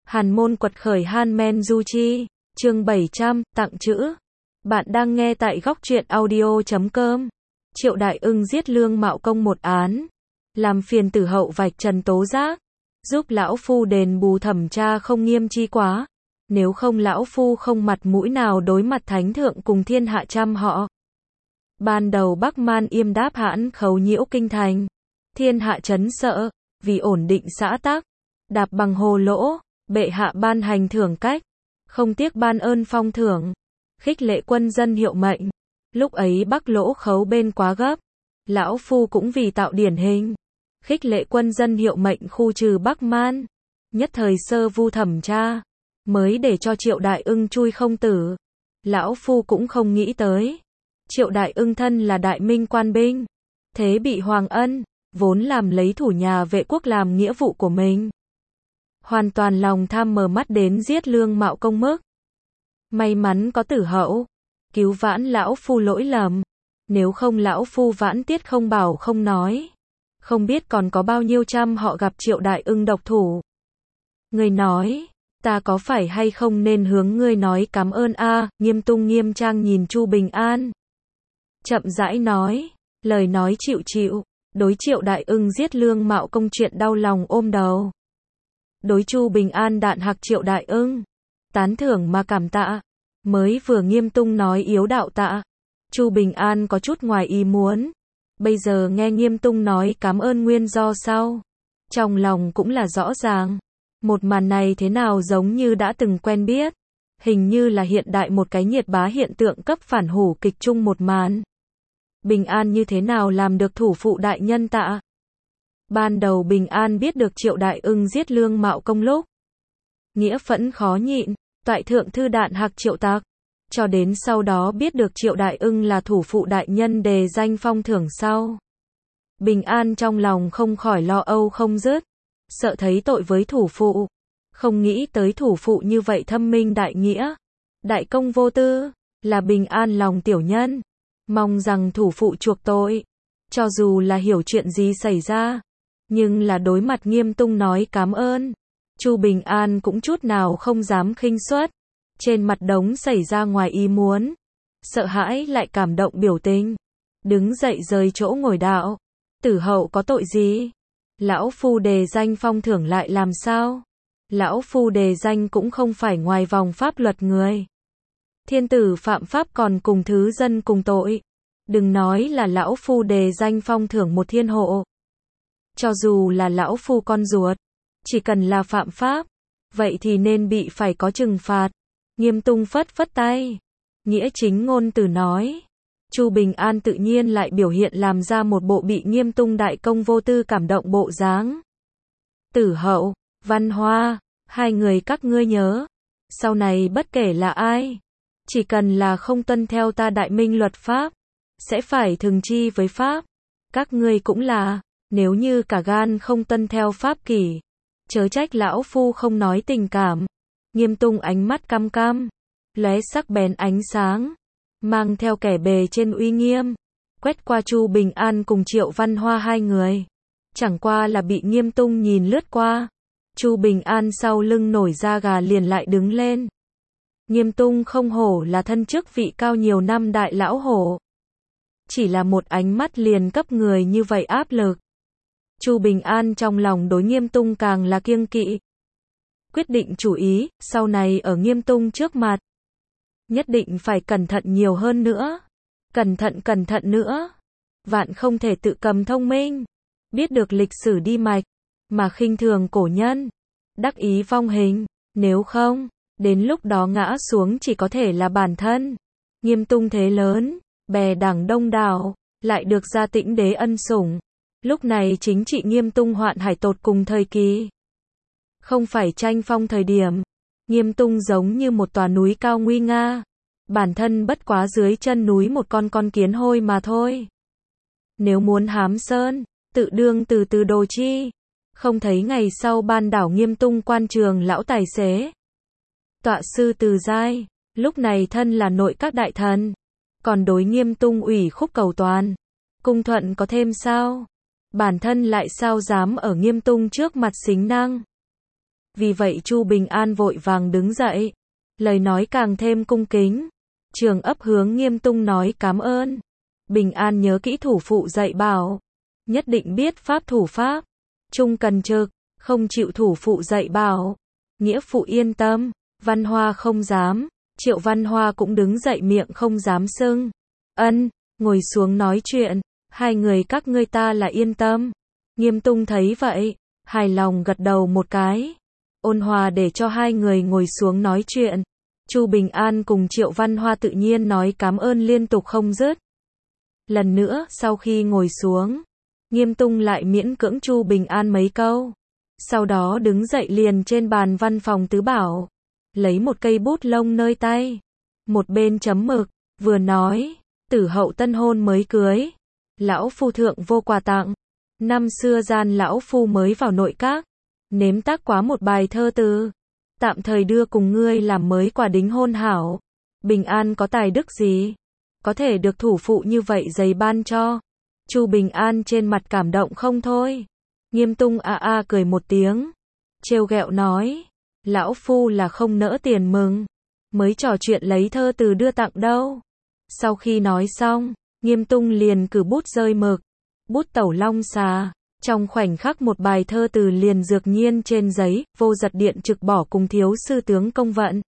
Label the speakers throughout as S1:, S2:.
S1: Hàn môn quật khởi Han Men Du Chi, chương 700, tặng chữ. Bạn đang nghe tại góc truyện audio.com. Triệu Đại Ưng giết Lương Mạo Công một án, làm phiền Tử Hậu vạch trần tố giác, giúp lão phu đền bù thẩm tra không nghiêm chi quá, nếu không lão phu không mặt mũi nào đối mặt thánh thượng cùng thiên hạ trăm họ. Ban đầu Bắc Man Yêm đáp hãn khấu nhiễu kinh thành, thiên hạ chấn sợ, vì ổn định xã tắc, đạp bằng hồ lỗ, bệ hạ ban hành thưởng cách, không tiếc ban ơn phong thưởng, khích lệ quân dân hiệu mệnh. Lúc ấy Bắc lỗ khấu bên quá gấp, lão phu cũng vì tạo điển hình, khích lệ quân dân hiệu mệnh khu trừ Bắc Man, nhất thời sơ vu thẩm tra, mới để cho Triệu Đại Ưng chui không tử. Lão phu cũng không nghĩ tới, Triệu Đại Ưng thân là đại minh quan binh, thế bị Hoàng Ân, vốn làm lấy thủ nhà vệ quốc làm nghĩa vụ của mình, hoàn toàn lòng tham mở mắt đến giết Lương Mạo Công mức. May mắn có Tử Hậu cứu vãn lão phu lỗi lầm, nếu không lão phu vãn tiết không bảo không nói, không biết còn có bao nhiêu trăm họ gặp Triệu Đại Ưng độc thủ. Người nói, ta có phải hay không nên hướng ngươi nói cảm ơn a? Nghiêm Tung nghiêm trang nhìn Chu Bình An, chậm rãi nói, lời nói chịu chịu, đối Triệu Đại Ưng giết Lương Mạo Công chuyện đau lòng ôm đầu. Đối Chu Bình An đạn hạc Triệu Đại Ưng, tán thưởng mà cảm tạ. Mới vừa Nghiêm Tung nói yếu đạo tạ, Chu Bình An có chút ngoài ý muốn. Bây giờ nghe Nghiêm Tung nói cảm ơn nguyên do sau, trong lòng cũng là rõ ràng. Một màn này thế nào giống như đã từng quen biết, hình như là hiện đại một cái nhiệt bá hiện tượng cấp phản hủ kịch chung một màn. Bình An như thế nào làm được thủ phụ đại nhân tạ? Ban đầu Bình An biết được Triệu Đại Ưng giết Lương Mạo Công lúc, nghĩa phẫn khó nhịn, toại thượng thư đạn hạc Triệu Tạc, cho đến sau đó biết được Triệu Đại Ưng là thủ phụ đại nhân đề danh phong thưởng sau, Bình An trong lòng không khỏi lo âu không dứt, sợ thấy tội với thủ phụ, không nghĩ tới thủ phụ như vậy thâm minh đại nghĩa, đại công vô tư, là Bình An lòng tiểu nhân, mong rằng thủ phụ chuộc tội, cho dù là hiểu chuyện gì xảy ra, nhưng là đối mặt Nghiêm Tung nói cảm ơn, Chu Bình An cũng chút nào không dám khinh suất, trên mặt đống xảy ra ngoài ý muốn, sợ hãi lại cảm động biểu tình, đứng dậy rời chỗ ngồi đạo. Tử Hậu có tội gì? Lão phu đề danh phong thưởng lại làm sao? Lão phu đề danh cũng không phải ngoài vòng pháp luật người. Thiên tử phạm pháp còn cùng thứ dân cùng tội. Đừng nói là lão phu đề danh phong thưởng một thiên hộ. Cho dù là lão phu con ruột, chỉ cần là phạm pháp, vậy thì nên bị phải có trừng phạt. Nghiêm Tung phất phất tay, nghĩa chính ngôn từ nói. Chu Bình An tự nhiên lại biểu hiện làm ra một bộ bị Nghiêm Tung đại công vô tư cảm động bộ dáng. Tử Hậu, Văn Hoa, hai người các ngươi nhớ, sau này bất kể là ai, chỉ cần là không tuân theo ta đại minh luật pháp, sẽ phải thường chi với pháp. Các ngươi cũng là, nếu như cả gan không tuân theo pháp kỷ, chớ trách lão phu không nói tình cảm. Nghiêm Tung ánh mắt căm căm, lóe sắc bén ánh sáng, mang theo kẻ bề trên uy nghiêm, quét qua Chu Bình An cùng Triệu Văn Hoa hai người. Chẳng qua là bị Nghiêm Tung nhìn lướt qua, Chu Bình An sau lưng nổi da gà liền lại đứng lên. Nghiêm Tung không hổ là thân chức vị cao nhiều năm đại lão hổ, chỉ là một ánh mắt liền cấp người như vậy áp lực. Chu Bình An trong lòng đối Nghiêm Tung càng là kiêng kỵ, quyết định chủ ý, sau này ở Nghiêm Tung trước mặt, nhất định phải cẩn thận nhiều hơn nữa, cẩn thận nữa, vạn không thể tự cầm thông minh, biết được lịch sử đi mạch, mà khinh thường cổ nhân, đắc ý vong hình, nếu không, đến lúc đó ngã xuống chỉ có thể là bản thân. Nghiêm Tung thế lớn, bè đảng đông đảo, lại được gia Tĩnh đế ân sủng, lúc này chính trị Nghiêm Tung hoạn hải tột cùng thời kỳ, không phải tranh phong thời điểm. Nghiêm Tung giống như một tòa núi cao nguy nga, bản thân bất quá dưới chân núi một con kiến hôi mà thôi. Nếu muốn hám sơn, tự đương từ từ đồ chi. Không thấy ngày sau ban đảo Nghiêm Tung quan trường lão tài xế, tọa sư Từ Giai, lúc này thân là nội các đại thần, còn đối Nghiêm Tung ủy khúc cầu toàn, cung thuận có thêm sao? Bản thân lại sao dám ở Nghiêm Tung trước mặt xính năng. Vì vậy Chu Bình An vội vàng đứng dậy, lời nói càng thêm cung kính. Trường ấp hướng Nghiêm Tung nói cảm ơn. Bình An nhớ kỹ thủ phụ dạy bảo, nhất định biết pháp thủ pháp, trung cần trực, không chịu thủ phụ dạy bảo. Nghĩa phụ yên tâm. Văn Hoa không dám. Triệu Văn Hoa cũng đứng dậy miệng không dám xưng. Ân, ngồi xuống nói chuyện, hai người các ngươi ta là yên tâm. Nghiêm Tung thấy vậy, hài lòng gật đầu một cái. Ôn hòa để cho hai người ngồi xuống nói chuyện. Chu Bình An cùng Triệu Văn Hoa tự nhiên nói cảm ơn liên tục không dứt. Lần nữa, sau khi ngồi xuống, Nghiêm Tung lại miễn cưỡng Chu Bình An mấy câu. Sau đó đứng dậy liền trên bàn văn phòng tứ bảo, lấy một cây bút lông nơi tay, một bên chấm mực, vừa nói, tử hậu tân hôn mới cưới, lão phu thượng vô quà tặng. Năm xưa gian lão phu mới vào nội các, nếm tác quá một bài thơ từ, tạm thời đưa cùng ngươi làm mới quà đính hôn hảo. Bình An có tài đức gì, có thể được thủ phụ như vậy giày ban cho. Chu Bình An trên mặt cảm động không thôi. Nghiêm Tung cười một tiếng, trêu ghẹo nói, lão phu là không nỡ tiền mừng, mới trò chuyện lấy thơ từ đưa tặng đâu. Sau khi nói xong, Nghiêm Tung liền cử bút rơi mực, bút tẩu long xà, trong khoảnh khắc một bài thơ từ liền dược nhiên trên giấy. Vô giật điện trực bỏ cùng thiếu sư tướng công vận,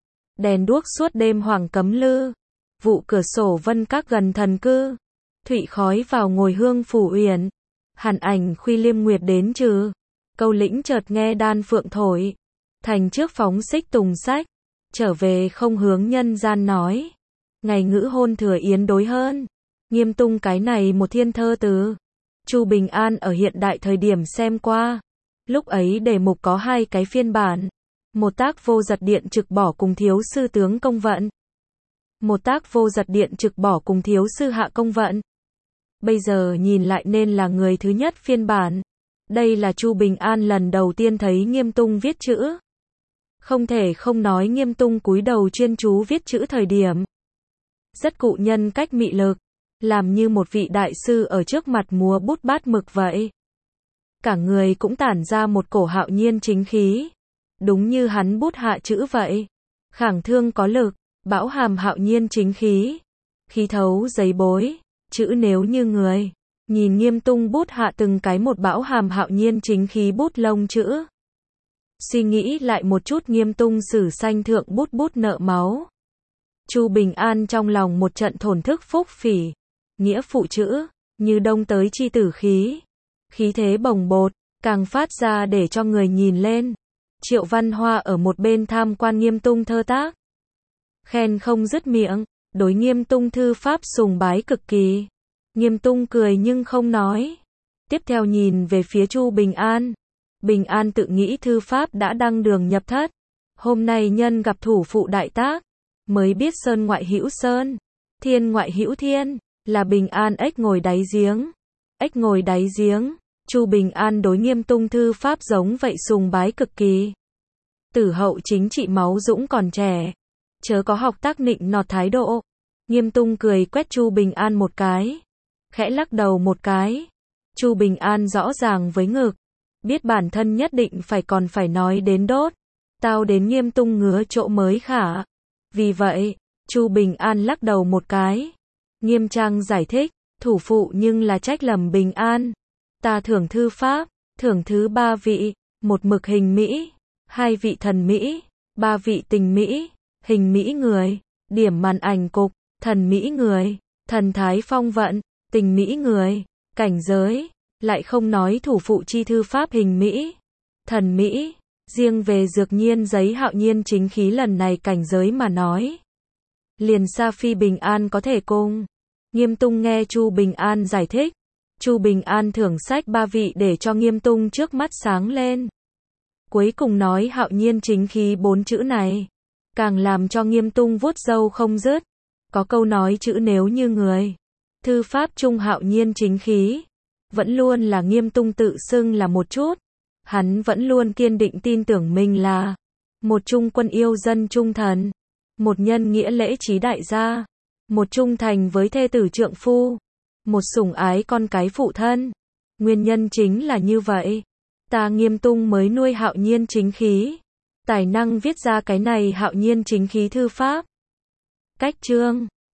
S1: đèn đuốc suốt đêm hoàng cấm lư, vụ cửa sổ vân các gần thần cư, thụy khói vào ngồi hương phủ uyển, hàn ảnh khuy liêm nguyệt đến trừ, câu lĩnh chợt nghe đan phượng thổi, thành trước phóng xích tùng sách, trở về không hướng nhân gian nói, ngày ngữ hôn thừa yến đối hơn. Nghiêm Tung cái này một thiên thơ từ, Chu Bình An ở hiện đại thời điểm xem qua, lúc ấy đề mục có hai cái phiên bản, một tác vô giật điện trực bỏ cùng thiếu sư tướng công vận, một tác vô giật điện trực bỏ cùng thiếu sư hạ công vận. Bây giờ nhìn lại nên là người thứ nhất phiên bản. Đây là Chu Bình An lần đầu tiên thấy Nghiêm Tung viết chữ. Không thể không nói Nghiêm Tung cúi đầu chuyên chú viết chữ thời điểm rất cụ nhân cách mị lực, làm như một vị đại sư ở trước mặt múa bút bát mực vậy. Cả người cũng tản ra một cổ hạo nhiên chính khí, đúng như hắn bút hạ chữ vậy. Khảng thương có lực, bão hàm hạo nhiên chính khí, khí thấu giấy bối, chữ nếu như người. Nhìn Nghiêm Tung bút hạ từng cái một bão hàm hạo nhiên chính khí bút lông chữ. Suy nghĩ lại một chút Nghiêm Tung sử sanh thượng bút bút nợ máu. Chu Bình An trong lòng một trận thổn thức phúc phỉ, nghĩa phụ chữ, như đông tới chi tử khí. Khí thế bồng bột, càng phát ra để cho người nhìn lên. Triệu Văn Hoa ở một bên tham quan Nghiêm Tung thơ tác, khen không dứt miệng, đối Nghiêm Tung thư pháp sùng bái cực kỳ. Nghiêm Tung cười nhưng không nói. Tiếp theo nhìn về phía Chu Bình An. Bình An tự nghĩ thư pháp đã đăng đường nhập thất. Hôm nay nhân gặp thủ phụ đại tác, mới biết sơn ngoại hữu sơn, thiên ngoại hữu thiên, là Bình An ếch ngồi đáy giếng. Ếch ngồi đáy giếng, Chu Bình An đối Nghiêm Tung thư pháp giống vậy sùng bái cực kỳ. Tử hậu chính trị máu dũng còn trẻ, chớ có học tác nịnh nọt thái độ. Nghiêm Tung cười quét Chu Bình An một cái, khẽ lắc đầu một cái. Chu Bình An rõ ràng với ngực, biết bản thân nhất định còn phải nói đến đốt, tao đến Nghiêm Tung ngứa chỗ mới khả. Vì vậy, Chu Bình An lắc đầu một cái. Nghiêm trang giải thích, thủ phụ nhưng là trách lầm Bình An. Ta thưởng thư pháp, thưởng thứ 3 vị, một mực hình mỹ, 2 vị thần mỹ, 3 vị tình mỹ, hình mỹ người, điểm màn ảnh cục, thần mỹ người, thần thái phong vận, tình mỹ người, cảnh giới, lại không nói thủ phụ chi thư pháp hình mỹ, thần mỹ, riêng về dược nhiên giấy hạo nhiên chính khí lần này cảnh giới mà nói, liền xa phi Bình An có thể cùng. Nghiêm Tung nghe Chu Bình An giải thích, Chu Bình An thưởng sách 3 vị để cho Nghiêm Tung trước mắt sáng lên. Cuối cùng nói hạo nhiên chính khí 4 chữ này, càng làm cho Nghiêm Tung vuốt râu không dứt. Có câu nói chữ nếu như người, thư pháp trung hạo nhiên chính khí, vẫn luôn là Nghiêm Tung tự xưng là một chút. Hắn vẫn luôn kiên định tin tưởng mình là một trung quân yêu dân trung thần, một nhân nghĩa lễ trí đại gia, một trung thành với thê tử trượng phu, một sủng ái con cái phụ thân. Nguyên nhân chính là như vậy, Ta Nghiêm Tung mới nuôi Hạo Nhiên chính khí. Tài năng viết ra cái này Hạo Nhiên chính khí thư pháp. Cách chương